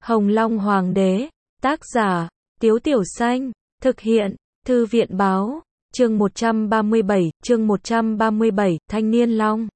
Hồng Long Hoàng đế, tác giả, Tiếu Tiểu Xanh, thực hiện, Thư viện Báo, chương 137, Thanh Niên Long.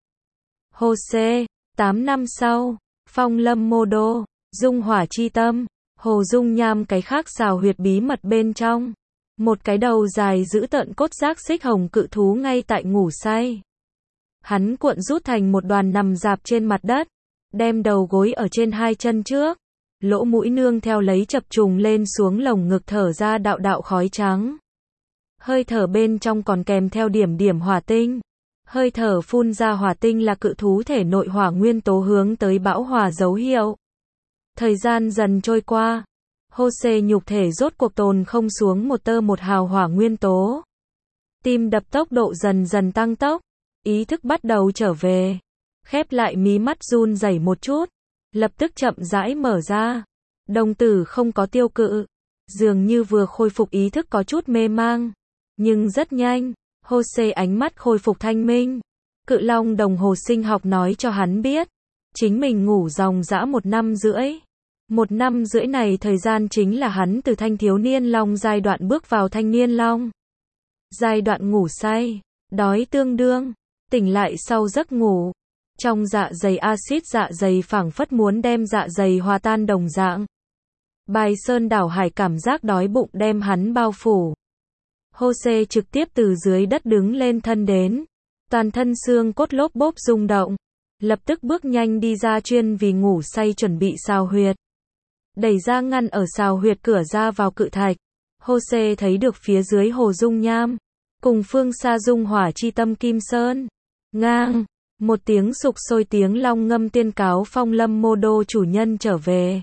Jose, 8 năm sau, Phong Lâm Mô Đô, Dung Hỏa Chi Tâm, Hồ Dung Nham cái khác xào huyệt bí mật bên trong. Một cái đầu dài giữ tợn cốt giác xích hồng cự thú ngay tại ngủ say. Hắn cuộn rút thành một đoàn nằm rạp trên mặt đất, đem đầu gối ở trên hai chân trước, lỗ mũi nương theo lấy chập trùng lên xuống lồng ngực thở ra đạo đạo khói trắng. Hơi thở bên trong còn kèm theo điểm điểm hỏa tinh. Hơi thở phun ra hỏa tinh là cự thú thể nội hỏa nguyên tố hướng tới bão hòa dấu hiệu. Thời gian dần trôi qua, Jose nhục thể rốt cuộc tồn không xuống một tơ một hào hỏa nguyên tố. Tim đập tốc độ dần dần tăng tốc, ý thức bắt đầu trở về. Khép lại mí mắt run rẩy một chút, lập tức chậm rãi mở ra. Đồng tử không có tiêu cự, dường như vừa khôi phục ý thức có chút mê mang, nhưng rất nhanh, Jose ánh mắt khôi phục thanh minh. Cự long đồng hồ sinh học nói cho hắn biết, chính mình ngủ ròng rã 1 năm rưỡi. 1 năm rưỡi này thời gian chính là hắn từ thanh thiếu niên long giai đoạn bước vào thanh niên long. Giai đoạn ngủ say, đói tương đương, tỉnh lại sau giấc ngủ. Trong dạ dày axit dạ dày phảng phất muốn đem dạ dày hòa tan đồng dạng. Bài sơn đảo hải cảm giác đói bụng đem hắn bao phủ. Jose trực tiếp từ dưới đất đứng lên thân đến. Toàn thân xương cốt lốp bốp rung động. Lập tức bước nhanh đi ra chuyên vì ngủ say chuẩn bị xào huyệt. Đẩy ra ngăn ở xào huyệt cửa ra vào cự thạch. Jose thấy được phía dưới Hồ Dung Nham. Cùng phương xa Dung Hỏa Chi Tâm Kim Sơn. Ngang. Một tiếng sục sôi tiếng long ngâm tuyên cáo Phong Lâm Mô Đô chủ nhân trở về.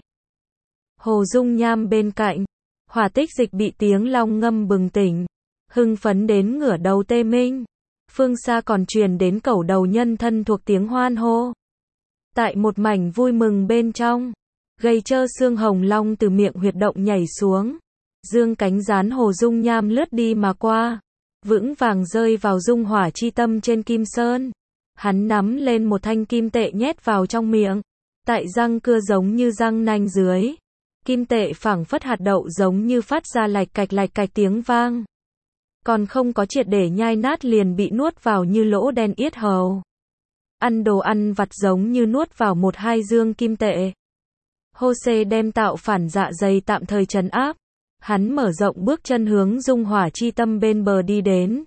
Hồ Dung Nham bên cạnh. Hỏa Tích Dịch bị tiếng long ngâm bừng tỉnh. Hưng phấn đến ngửa đầu tê minh. Phương xa còn truyền đến cẩu đầu nhân thân thuộc tiếng hoan hô. Tại một mảnh vui mừng bên trong, gầy trơ xương hồng long từ miệng huyệt động nhảy xuống. Dương cánh dán Hồ Dung Nham lướt đi mà qua. Vững vàng rơi vào Dung Hỏa Chi Tâm trên Kim Sơn. Hắn nắm lên một thanh kim tệ nhét vào trong miệng. Tại răng cưa giống như răng nanh dưới. Kim tệ phảng phất hạt đậu giống như phát ra lạch cạch tiếng vang. Còn không có triệt để nhai nát liền bị nuốt vào như lỗ đen yết hầu. Ăn đồ ăn vặt giống như nuốt vào 1-2 dương kim tệ. Jose đem tạo phản dạ dày tạm thời trấn áp. Hắn mở rộng bước chân hướng Dung Hỏa Chi Tâm bên bờ đi đến.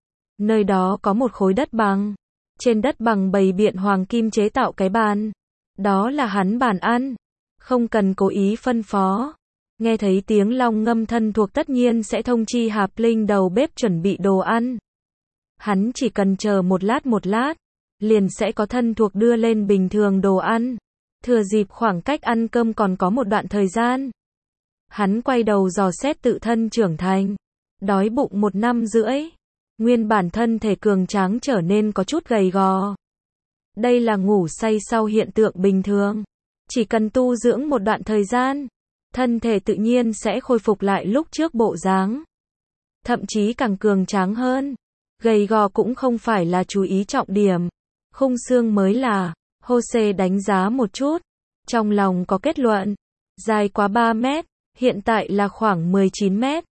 Nơi đó có một khối đất bằng. Trên đất bằng bày biện hoàng kim chế tạo cái bàn. Đó là hắn bàn ăn. Không cần cố ý phân phó. Nghe thấy tiếng long ngâm thân thuộc tất nhiên sẽ thông chi Hạp Linh đầu bếp chuẩn bị đồ ăn. Hắn chỉ cần chờ một lát, liền sẽ có thân thuộc đưa lên bình thường đồ ăn. Thừa dịp khoảng cách ăn cơm còn có một đoạn thời gian. Hắn quay đầu dò xét tự thân trưởng thành. Đói bụng 1 năm rưỡi. Nguyên bản thân thể cường tráng trở nên có chút gầy gò. Đây là ngủ say sau hiện tượng bình thường. Chỉ cần tu dưỡng một đoạn thời gian, thân thể tự nhiên sẽ khôi phục lại lúc trước bộ dáng. Thậm chí càng cường tráng hơn. Gầy gò cũng không phải là chú ý trọng điểm. Khung xương mới là. Jose đánh giá một chút. Trong lòng có kết luận. Dài quá 3 mét. Hiện tại là khoảng 19 mét.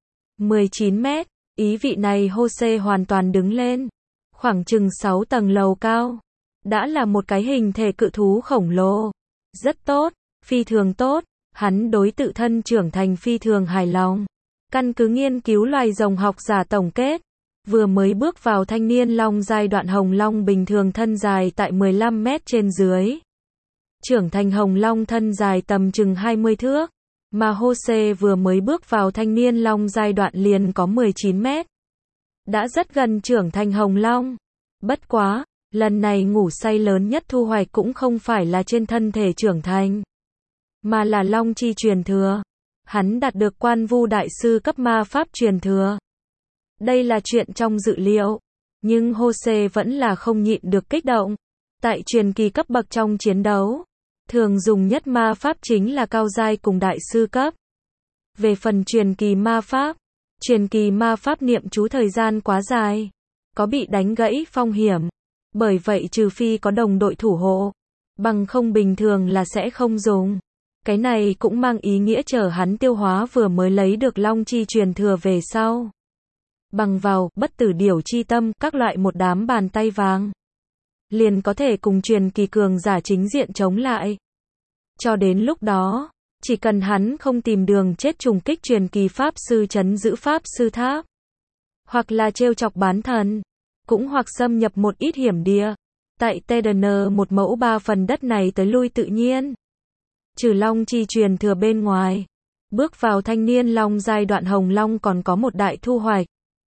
19 mét. Ý vị này Jose hoàn toàn đứng lên. Khoảng chừng 6 tầng lầu cao. Đã là một cái hình thể cự thú khổng lồ. Rất tốt. Phi thường tốt. Hắn đối tự thân trưởng thành phi thường hài lòng. Căn cứ nghiên cứu loài rồng học giả tổng kết. Vừa mới bước vào thanh niên long giai đoạn hồng long bình thường thân dài tại 15 mét trên dưới. Trưởng thành hồng long thân dài tầm chừng 20 thước. Mà Jose vừa mới bước vào thanh niên long giai đoạn liền có 19 mét. Đã rất gần trưởng thành hồng long. Bất quá, lần này ngủ say lớn nhất thu hoạch cũng không phải là trên thân thể trưởng thành. Mà là long chi truyền thừa. Hắn đạt được Quan Vu đại sư cấp ma pháp truyền thừa. Đây là chuyện trong dự liệu. Nhưng Jose vẫn là không nhịn được kích động. Tại truyền kỳ cấp bậc trong chiến đấu, thường dùng nhất ma pháp chính là cao giai cùng đại sư cấp. Về phần truyền kỳ ma pháp niệm chú thời gian quá dài. Có bị đánh gãy phong hiểm. Bởi vậy trừ phi có đồng đội thủ hộ. Bằng không bình thường là sẽ không dùng. Cái này cũng mang ý nghĩa chờ hắn tiêu hóa vừa mới lấy được long chi truyền thừa về sau. Bằng vào, bất tử điểu chi tâm, các loại một đám bàn tay vàng. Liền có thể cùng truyền kỳ cường giả chính diện chống lại. Cho đến lúc đó, chỉ cần hắn không tìm đường chết trùng kích truyền kỳ pháp sư trấn giữ pháp sư tháp. Hoặc là trêu chọc bán thần. Cũng hoặc xâm nhập một ít hiểm địa. Tại TDN một mẫu 3 phần đất này tới lui tự nhiên. Trừ long chi truyền thừa bên ngoài. Bước vào thanh niên long giai đoạn Hồng Long còn có một đại thu hoạch.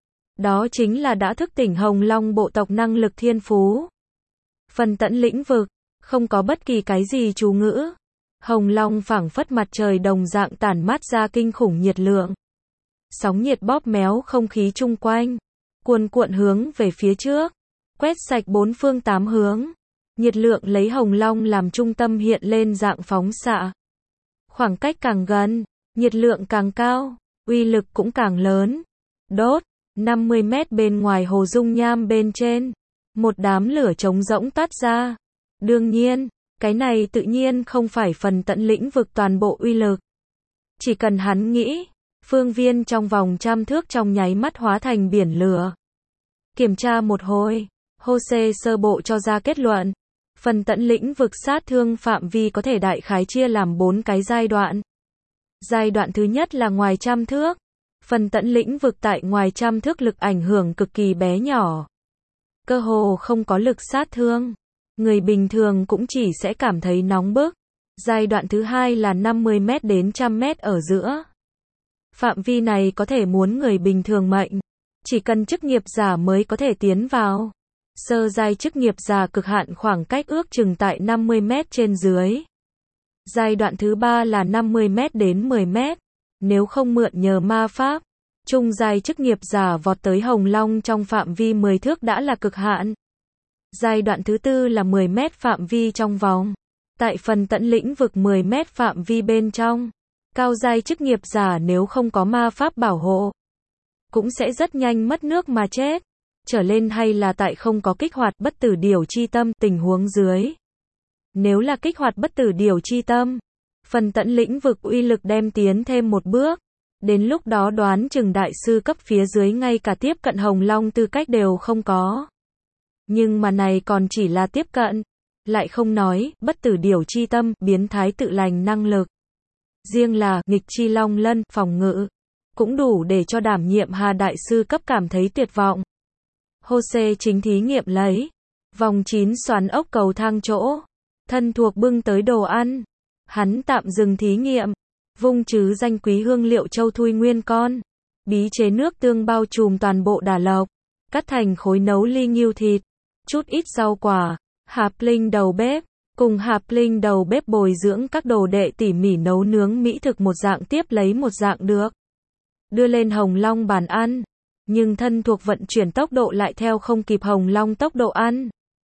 Đó chính là đã thức tỉnh Hồng Long bộ tộc năng lực thiên phú. Phần tận lĩnh vực, không có bất kỳ cái gì chú ngữ. Hồng Long phảng phất mặt trời đồng dạng tản mát ra kinh khủng nhiệt lượng. Sóng nhiệt bóp méo không khí chung quanh, cuồn cuộn hướng về phía trước, quét sạch bốn phương tám hướng. Nhiệt lượng lấy Hồng Long làm trung tâm hiện lên dạng phóng xạ. Khoảng cách càng gần, nhiệt lượng càng cao, uy lực cũng càng lớn. Đốt, 50 mét bên ngoài hồ dung nham bên trên, một đám lửa trống rỗng toát ra. Đương nhiên, cái này tự nhiên không phải phần tận lĩnh vực toàn bộ uy lực. Chỉ cần hắn nghĩ, phương viên trong vòng 100 thước trong nháy mắt hóa thành biển lửa. Kiểm tra một hồi, Jose sơ bộ cho ra kết luận. Phần tận lĩnh vực sát thương phạm vi có thể đại khái chia làm 4 cái giai đoạn. Giai đoạn thứ nhất là ngoài 100 thước. Phần tận lĩnh vực tại ngoài 100 thước lực ảnh hưởng cực kỳ bé nhỏ. Cơ hồ không có lực sát thương. Người bình thường cũng chỉ sẽ cảm thấy nóng bức. Giai đoạn thứ hai là 50 mét đến 100 mét ở giữa. Phạm vi này có thể muốn người bình thường mệnh. Chỉ cần chức nghiệp giả mới có thể tiến vào. Sơ giai chức nghiệp giả cực hạn khoảng cách ước chừng tại 50 mét trên dưới. Giai đoạn thứ ba là 50 mét đến 10 mét. Nếu không mượn nhờ ma pháp, trung giai chức nghiệp giả vọt tới Hồng Long trong phạm vi 10 thước đã là cực hạn. Giai đoạn thứ tư là 10 mét phạm vi trong vòng. Tại phần tận lĩnh vực 10 mét phạm vi bên trong, cao giai chức nghiệp giả nếu không có ma pháp bảo hộ, cũng sẽ rất nhanh mất nước mà chết. Trở lên hay là tại không có kích hoạt bất tử điểu chi tâm tình huống dưới. Nếu là kích hoạt bất tử điểu chi tâm, phần tận lĩnh vực uy lực đem tiến thêm một bước. Đến lúc đó đoán chừng đại sư cấp phía dưới ngay cả tiếp cận Hồng Long tư cách đều không có. Nhưng mà này còn chỉ là tiếp cận. Lại không nói, bất tử điểu chi tâm, biến thái tự lành năng lực. Riêng là, nghịch chi long lân, phòng ngự. Cũng đủ để cho đảm nhiệm Hà đại sư cấp cảm thấy tuyệt vọng. Jose chính thí nghiệm lấy. Vòng 9 xoắn ốc cầu thang chỗ. Thân thuộc bưng tới đồ ăn. Hắn tạm dừng thí nghiệm. Vung trứ danh quý hương liệu châu thui nguyên con. Bí chế nước tương bao trùm toàn bộ Đà Lộc. Cắt thành khối nấu ly ngưu thịt. Chút ít rau quả. Hạp Linh đầu bếp. Cùng Hạp Linh đầu bếp bồi dưỡng các đồ đệ tỉ mỉ nấu nướng mỹ thực một dạng tiếp lấy một dạng được. Đưa lên Hồng Long bàn ăn. Nhưng thân thuộc vận chuyển tốc độ lại theo không kịp Hồng Long tốc độ ăn.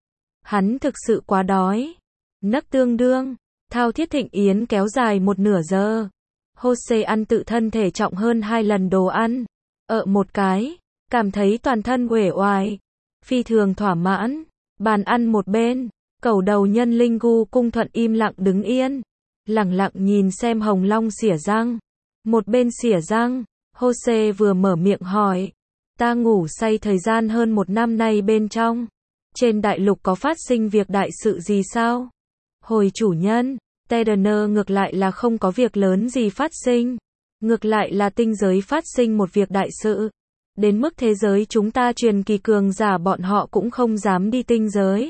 Hắn thực sự quá đói. Nấc tương đương. Thao thiết thịnh yến kéo dài một nửa giờ. Jose ăn tự thân thể trọng hơn 2 lần đồ ăn. Một cái. Cảm thấy toàn thân uể oải. Phi thường thỏa mãn. Bàn ăn một bên. Cẩu đầu nhân Linh Gu cung thuận im lặng đứng yên. Lẳng lặng nhìn xem Hồng Long xỉa răng. Một bên xỉa răng. Jose vừa mở miệng hỏi. Ta ngủ say thời gian hơn 1 năm nay bên trong. Trên đại lục có phát sinh việc đại sự gì sao? Hồi chủ nhân, TDN ngược lại là không có việc lớn gì phát sinh. Ngược lại là tinh giới phát sinh một việc đại sự. Đến mức thế giới chúng ta truyền kỳ cường giả bọn họ cũng không dám đi tinh giới.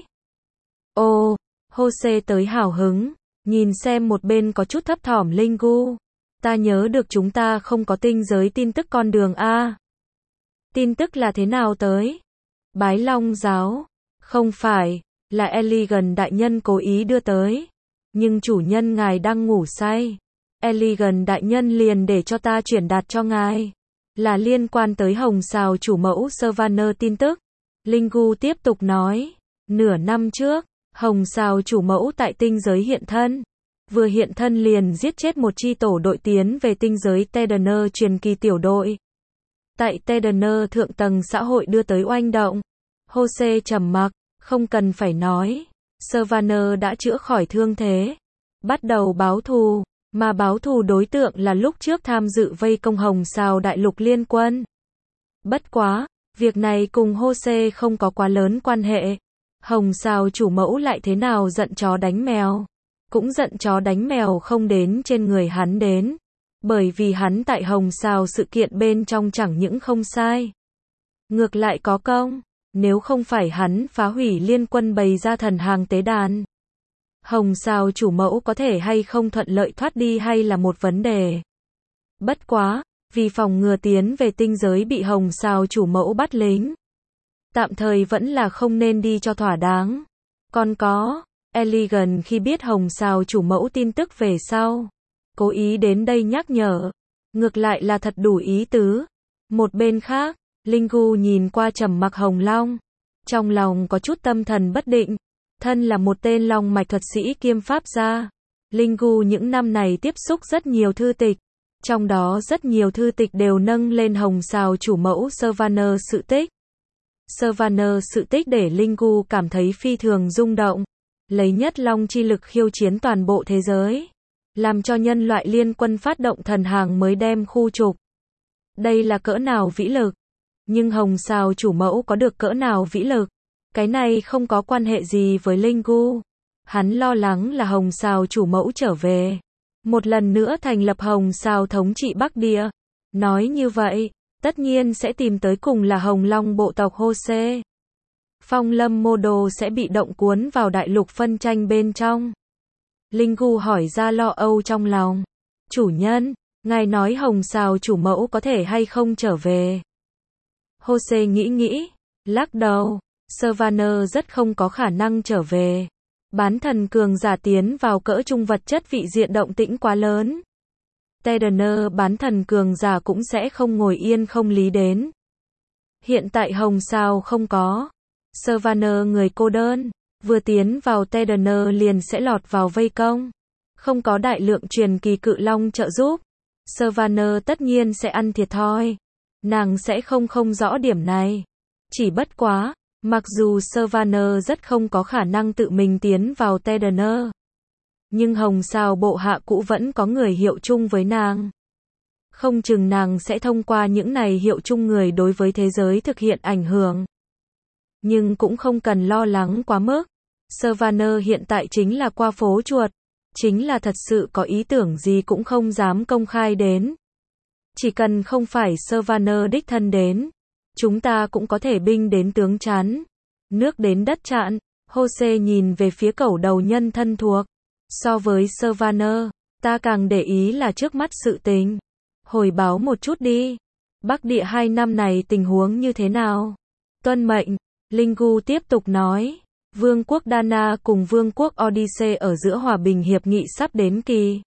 Ô, Jose tới hào hứng, nhìn xem một bên có chút thấp thỏm Linh Gu. Ta nhớ được chúng ta không có tinh giới tin tức con đường A. Tin tức là thế nào tới? Bái Long giáo. Không phải, là Elegant đại nhân cố ý đưa tới. Nhưng chủ nhân ngài đang ngủ say. Elegant đại nhân liền để cho ta chuyển đạt cho ngài. Là liên quan tới Hồng Sào chủ mẫu Savannah tin tức. Linh Gu tiếp tục nói. Nửa năm trước, Hồng Sào chủ mẫu tại tinh giới hiện thân. Vừa hiện thân liền giết chết một chi tổ đội tiến về tinh giới TDN truyền kỳ tiểu đội. Tại TDN thượng tầng xã hội đưa tới oanh động. Jose trầm mặc, không cần phải nói. Savannah đã chữa khỏi thương thế. Bắt đầu báo thù. mà báo thù đối tượng là lúc trước tham dự vây công Hồng Sào đại lục liên quân. Bất quá, việc này cùng Jose không có quá lớn quan hệ. Hồng Sào chủ mẫu lại thế nào giận chó đánh mèo, cũng giận chó đánh mèo không đến trên người hắn đến. Bởi vì hắn tại Hồng Sào sự kiện bên trong chẳng những không sai, ngược lại có công. Nếu không phải hắn phá hủy liên quân bày ra thần hàng tế đàn, Hồng Sào chủ mẫu có thể hay không thuận lợi thoát đi hay là một vấn đề. Bất quá, vì phòng ngừa tiến về tinh giới bị Hồng Sào chủ mẫu bắt lính, tạm thời vẫn là không nên đi cho thỏa đáng. Còn có, Elegant khi biết Hồng Sào chủ mẫu tin tức về sau, cố ý đến đây nhắc nhở, ngược lại là thật đủ ý tứ. Một bên khác, Linh Gu nhìn qua trầm mặc Hồng Long, trong lòng có chút tâm thần bất định. Thân là một tên long mạch thuật sĩ kiêm pháp gia, Linh Gu những năm này tiếp xúc rất nhiều thư tịch, trong đó rất nhiều thư tịch đều nâng lên Hồng Sào chủ mẫu Sylvaner sự tích. Sylvaner sự tích để Linh Gu cảm thấy phi thường rung động, lấy nhất long chi lực khiêu chiến toàn bộ thế giới, làm cho nhân loại liên quân phát động thần hàng mới đem khu trục. Đây là cỡ nào vĩ lực? Nhưng Hồng Sào chủ mẫu có được cỡ nào vĩ lực? Cái này không có quan hệ gì với Linh Gu. Hắn lo lắng là Hồng Sào chủ mẫu trở về, một lần nữa thành lập Hồng Sào thống trị Bắc Địa. Nói như vậy, tất nhiên sẽ tìm tới cùng là Hồng Long bộ tộc Jose. Phong Lâm Mô Đồ sẽ bị động cuốn vào đại lục phân tranh bên trong. Linh Gu hỏi ra lo âu trong lòng. Chủ nhân, ngài nói Hồng Sào chủ mẫu có thể hay không trở về? Jose nghĩ, lắc đầu. Sylvaner rất không có khả năng trở về. Bán thần cường giả tiến vào cỡ trung vật chất vị diện động tĩnh quá lớn. Tedener bán thần cường giả cũng sẽ không ngồi yên không lý đến. Hiện tại Hồng Sào không có. Sylvaner người cô đơn, vừa tiến vào Tedener liền sẽ lọt vào vây công. Không có đại lượng truyền kỳ cự long trợ giúp, Sylvaner tất nhiên sẽ ăn thiệt thòi. Nàng sẽ không rõ điểm này. Chỉ bất quá, mặc dù Sylvaner rất không có khả năng tự mình tiến vào Tedener, nhưng Hồng Sào bộ hạ cũ vẫn có người hiệu chung với nàng. Không chừng nàng sẽ thông qua những này hiệu chung người đối với thế giới thực hiện ảnh hưởng. Nhưng cũng không cần lo lắng quá mức. Sylvaner hiện tại chính là qua phố chuột, chính là thật sự có ý tưởng gì cũng không dám công khai đến. Chỉ cần không phải Sylvaner đích thân đến, chúng ta cũng có thể binh đến tướng chắn, nước đến đất chặn. Jose nhìn về phía cẩu đầu nhân thân thuộc. So với Sylvaner, ta càng để ý là trước mắt sự tình. Hồi báo một chút đi. Bắc Địa 2 năm này tình huống như thế nào? Tuân mệnh, Linh Gu tiếp tục nói. Vương quốc Dana cùng Vương quốc Odyssey ở giữa hòa bình hiệp nghị sắp đến kỳ.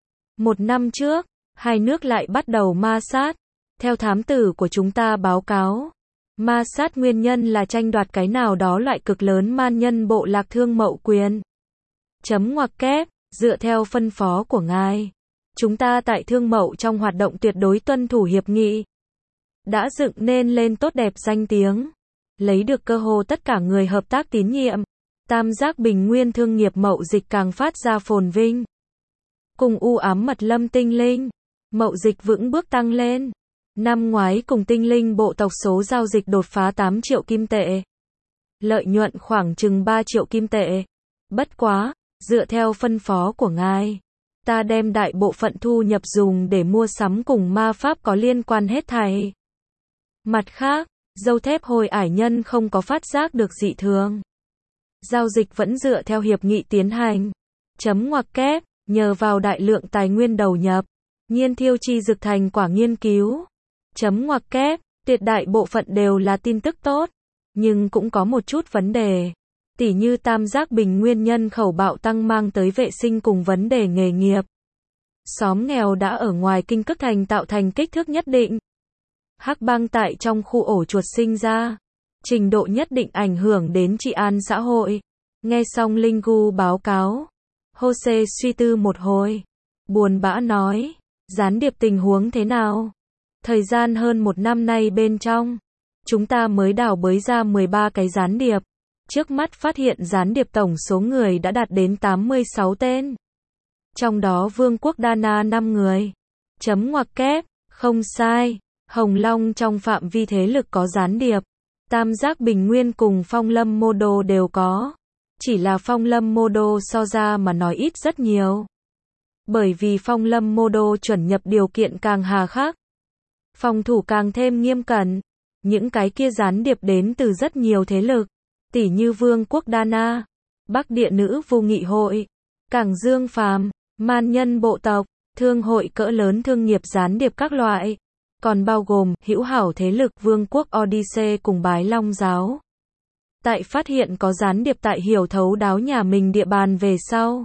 1 năm trước, hai nước lại bắt đầu ma sát. Theo thám tử của chúng ta báo cáo, ma sát nguyên nhân là tranh đoạt cái nào đó loại cực lớn man nhân bộ lạc Thương Mậu Quyền. Ngoặc kép, dựa theo phân phó của ngài, chúng ta tại Thương Mậu trong hoạt động tuyệt đối tuân thủ hiệp nghị, đã dựng nên lên tốt đẹp danh tiếng, lấy được cơ hồ tất cả người hợp tác tín nhiệm. Tam giác bình nguyên thương nghiệp mậu dịch càng phát ra phồn vinh. Cùng u ám mật lâm tinh linh, mậu dịch vững bước tăng lên. Năm ngoái cùng tinh linh bộ tộc số giao dịch đột phá 8 triệu kim tệ. Lợi nhuận khoảng chừng 3 triệu kim tệ. Bất quá, dựa theo phân phó của ngài, ta đem đại bộ phận thu nhập dùng để mua sắm cùng ma pháp có liên quan hết thảy. Mặt khác, dâu thép hồi ải nhân không có phát giác được dị thường. Giao dịch vẫn dựa theo hiệp nghị tiến hành. Ngoặc kép, nhờ vào đại lượng tài nguyên đầu nhập, nhiên thiêu chi dược thành quả nghiên cứu. Ngoặc kép, tuyệt đại bộ phận đều là tin tức tốt, nhưng cũng có một chút vấn đề. Tỉ như tam giác bình nguyên nhân khẩu bạo tăng mang tới vệ sinh cùng vấn đề nghề nghiệp. Xóm nghèo đã ở ngoài kinh cức thành tạo thành kích thước nhất định. Hắc bang tại trong khu ổ chuột sinh ra, trình độ nhất định ảnh hưởng đến trị an xã hội. Nghe xong Linh Gu báo cáo, Jose suy tư một hồi, buồn bã nói, gián điệp tình huống thế nào? Thời gian hơn 1 năm nay bên trong, chúng ta mới đào bới ra 13 cái gián điệp. Trước mắt phát hiện gián điệp tổng số người đã đạt đến 86 tên. trong đó Vương quốc Dana 5 người. Chấm ngoặc kép, không sai, Hồng Long trong phạm vi thế lực có gián điệp. Tam giác Bình Nguyên cùng Phong Lâm Mô Đô đều có. Chỉ là Phong Lâm Mô Đô so ra mà nói ít rất nhiều. Bởi vì Phong Lâm Mô Đô chuẩn nhập điều kiện càng hà khắc. Phòng thủ càng thêm nghiêm cẩn. Những cái kia gián điệp đến từ rất nhiều thế lực. Tỉ như Vương quốc Dana, Bắc Địa Nữ Vu Nghị Hội, Cảng Dương Phàm, Man Nhân Bộ Tộc, thương hội cỡ lớn thương nghiệp gián điệp các loại. Còn bao gồm hữu hảo thế lực Vương quốc Odyssey cùng Bái Long Giáo. Tại phát hiện có gián điệp tại hiểu thấu đáo nhà mình địa bàn về sau,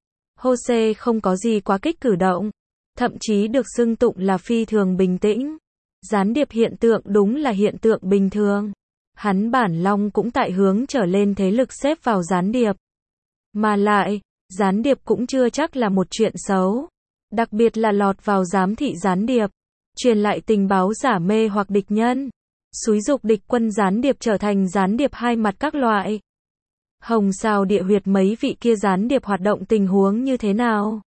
Jose không có gì quá kích cử động, thậm chí được xưng tụng là phi thường bình tĩnh. Gián điệp hiện tượng đúng là hiện tượng bình thường. Hắn bản long cũng tại hướng trở lên thế lực xếp vào gián điệp. Mà lại, gián điệp cũng chưa chắc là một chuyện xấu. Đặc biệt là lọt vào giám thị gián điệp, truyền lại tình báo giả mê hoặc địch nhân, xúi dục địch quân gián điệp trở thành gián điệp hai mặt các loại. Hồng Sào Địa Huyệt mấy vị kia gián điệp hoạt động tình huống như thế nào?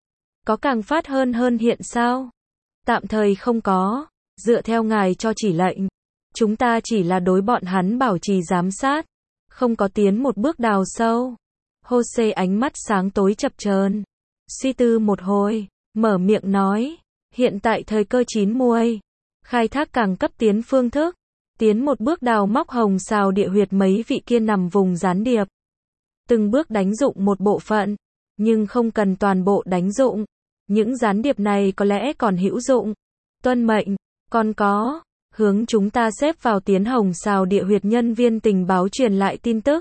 Có càng phát hơn hiện sao? Tạm thời không có, dựa theo ngài cho chỉ lệnh, chúng ta chỉ là đối bọn hắn bảo trì giám sát, không có tiến một bước đào sâu. Jose ánh mắt sáng tối chập chờn, suy tư một hồi, mở miệng nói, hiện tại thời cơ chín muồi, khai thác càng cấp tiến phương thức, tiến một bước đào móc Hồng Sào Địa Huyệt mấy vị kia nằm vùng gián điệp. Từng bước đánh dụng một bộ phận, nhưng không cần toàn bộ đánh dụng. Những gián điệp này có lẽ còn hữu dụng. Tuân mệnh, còn có, hướng chúng ta xếp vào tiến Hồng Sào Địa Huyệt nhân viên tình báo truyền lại tin tức.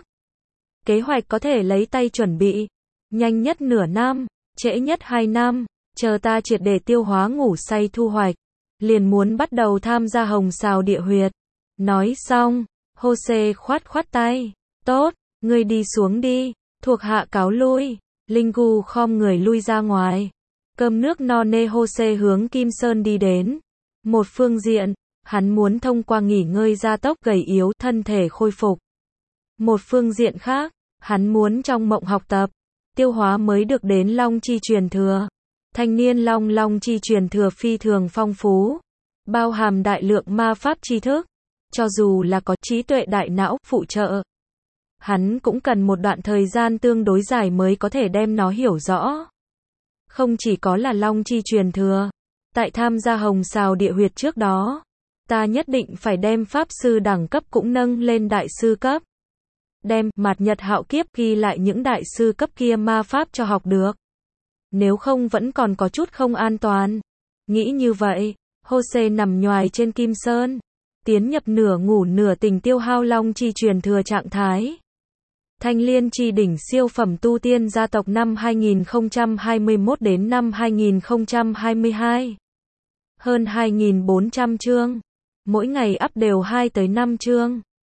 Kế hoạch có thể lấy tay chuẩn bị, nhanh nhất nửa năm, trễ nhất 2 năm, chờ ta triệt để tiêu hóa ngủ say thu hoạch, liền muốn bắt đầu tham gia Hồng Sào Địa Huyệt. Nói xong, Jose khoát tay, tốt, ngươi đi xuống đi, thuộc hạ cáo lui. Lingu khom người lui ra ngoài. Cơm nước no nê Jose hướng Kim Sơn đi đến. Một phương diện, hắn muốn thông qua nghỉ ngơi gia tốc gầy yếu thân thể khôi phục. Một phương diện khác, hắn muốn trong mộng học tập, tiêu hóa mới được đến Long Chi truyền thừa. Thanh niên Long Chi truyền thừa phi thường phong phú, bao hàm đại lượng ma pháp tri thức, cho dù là có trí tuệ đại não phụ trợ, hắn cũng cần một đoạn thời gian tương đối dài mới có thể đem nó hiểu rõ. Không chỉ có là Long Chi truyền thừa, tại tham gia Hồng Sào Địa Huyệt trước đó, ta nhất định phải đem pháp sư đẳng cấp cũng nâng lên đại sư cấp. Đem Mạt Nhật Hạo Kiếp ghi lại những đại sư cấp kia ma pháp cho học được. Nếu không vẫn còn có chút không an toàn. Nghĩ như vậy, Jose nằm nhoài trên Kim Sơn, tiến nhập nửa ngủ nửa tỉnh tiêu hao Long Chi truyền thừa trạng thái. Thanh Liên Chi đỉnh siêu phẩm tu tiên gia tộc năm 2021 đến năm 2022. Hơn 2.400 chương. Mỗi ngày up đều 2 tới 5 chương.